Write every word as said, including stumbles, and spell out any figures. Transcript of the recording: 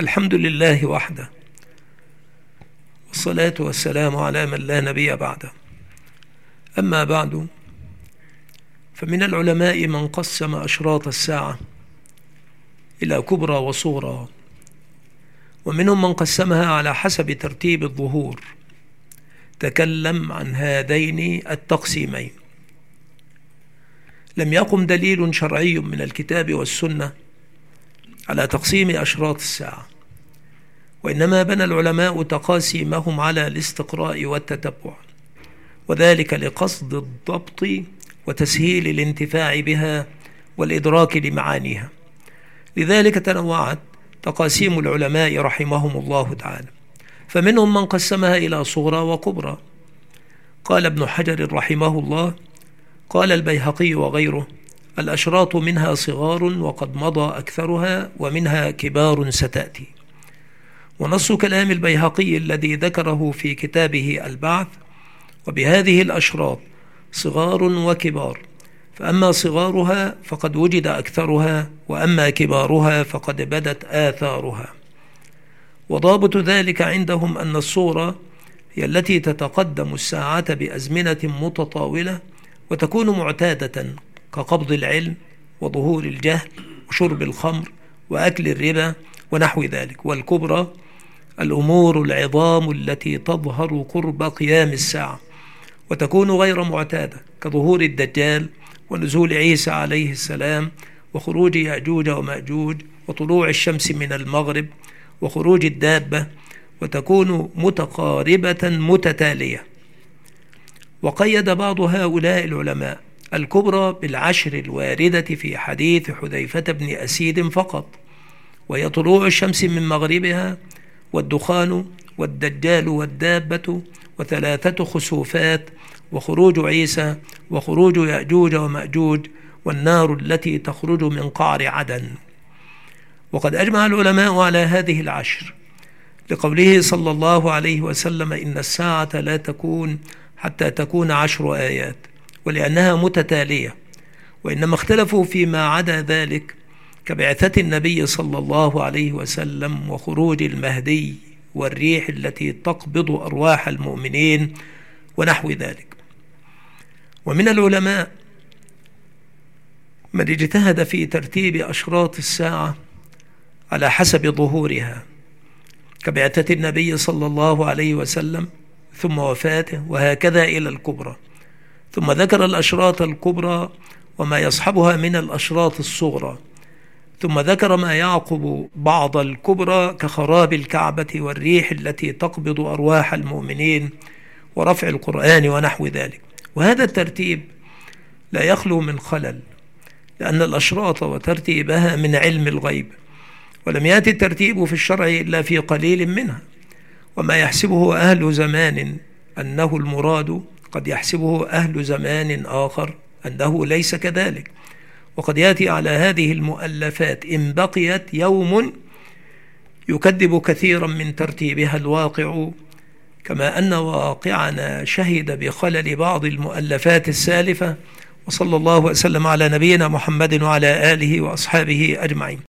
الحمد لله وحده، والصلاة والسلام على من لا نبي بعده. أما بعد، فمن العلماء من قسم أشراط الساعة إلى كبرى وصغرى، ومنهم من قسمها على حسب ترتيب الظهور. تكلم عن هذين التقسيمين. لم يقم دليل شرعي من الكتاب والسنة على تقسيم أشراط الساعة، وإنما بنى العلماء تقاسيمهم على الاستقراء والتتبع، وذلك لقصد الضبط وتسهيل الانتفاع بها والإدراك لمعانيها. لذلك تنوعت تقاسيم العلماء رحمهم الله تعالى، فمنهم من قسمها إلى صغرى وكبرى. قال ابن حجر رحمه الله: قال البيهقي وغيره: الأشراط منها صغار وقد مضى أكثرها، ومنها كبار ستأتي. ونص كلام البيهقي الذي ذكره في كتابه البعث: وبهذه الأشراط صغار وكبار، فأما صغارها فقد وجد أكثرها، وأما كبارها فقد بدت آثارها. وضابط ذلك عندهم أن الصورة هي التي تتقدم الساعة بأزمنة متطاولة وتكون معتادة، كقبض العلم وظهور الجهل وشرب الخمر وأكل الربا ونحو ذلك. والكبرى الأمور العظام التي تظهر قرب قيام الساعة وتكون غير معتادة، كظهور الدجال ونزول عيسى عليه السلام وخروج يأجوج ومأجوج وطلوع الشمس من المغرب وخروج الدابة، وتكون متقاربة متتالية. وقيد بعض هؤلاء العلماء الكبرى بالعشر الواردة في حديث حذيفة بن أسيد فقط، وهي طلوع الشمس من مغربها والدخان والدجال والدابة وثلاثة خسوفات وخروج عيسى وخروج يأجوج ومأجوج والنار التي تخرج من قعر عدن. وقد أجمع العلماء على هذه العشر لقوله صلى الله عليه وسلم: إن الساعة لا تكون حتى تكون عشر آيات، ولأنها متتالية. وإنما اختلفوا فيما عدا ذلك، كبعثة النبي صلى الله عليه وسلم وخروج المهدي والريح التي تقبض أرواح المؤمنين ونحو ذلك. ومن العلماء من اجتهد في ترتيب أشراط الساعة على حسب ظهورها، كبعثة النبي صلى الله عليه وسلم ثم وفاته، وهكذا إلى الكبرى. ثم ذكر الأشراط الكبرى وما يصحبها من الأشراط الصغرى، ثم ذكر ما يعقب بعض الكبرى كخراب الكعبة والريح التي تقبض أرواح المؤمنين ورفع القرآن ونحو ذلك. وهذا الترتيب لا يخلو من خلل، لأن الأشراط وترتيبها من علم الغيب، ولم يأتي الترتيب في الشرع إلا في قليل منها. وما يحسبه أهل زمان أنه المراد قد يحسبه أهل زمان آخر أنه ليس كذلك. وقد يأتي على هذه المؤلفات إن بقيت يوم يكذب كثيرا من ترتيبها الواقع، كما أن واقعنا شهد بخلل بعض المؤلفات السالفة. وصلى الله وسلم على نبينا محمد وعلى آله وأصحابه أجمعين.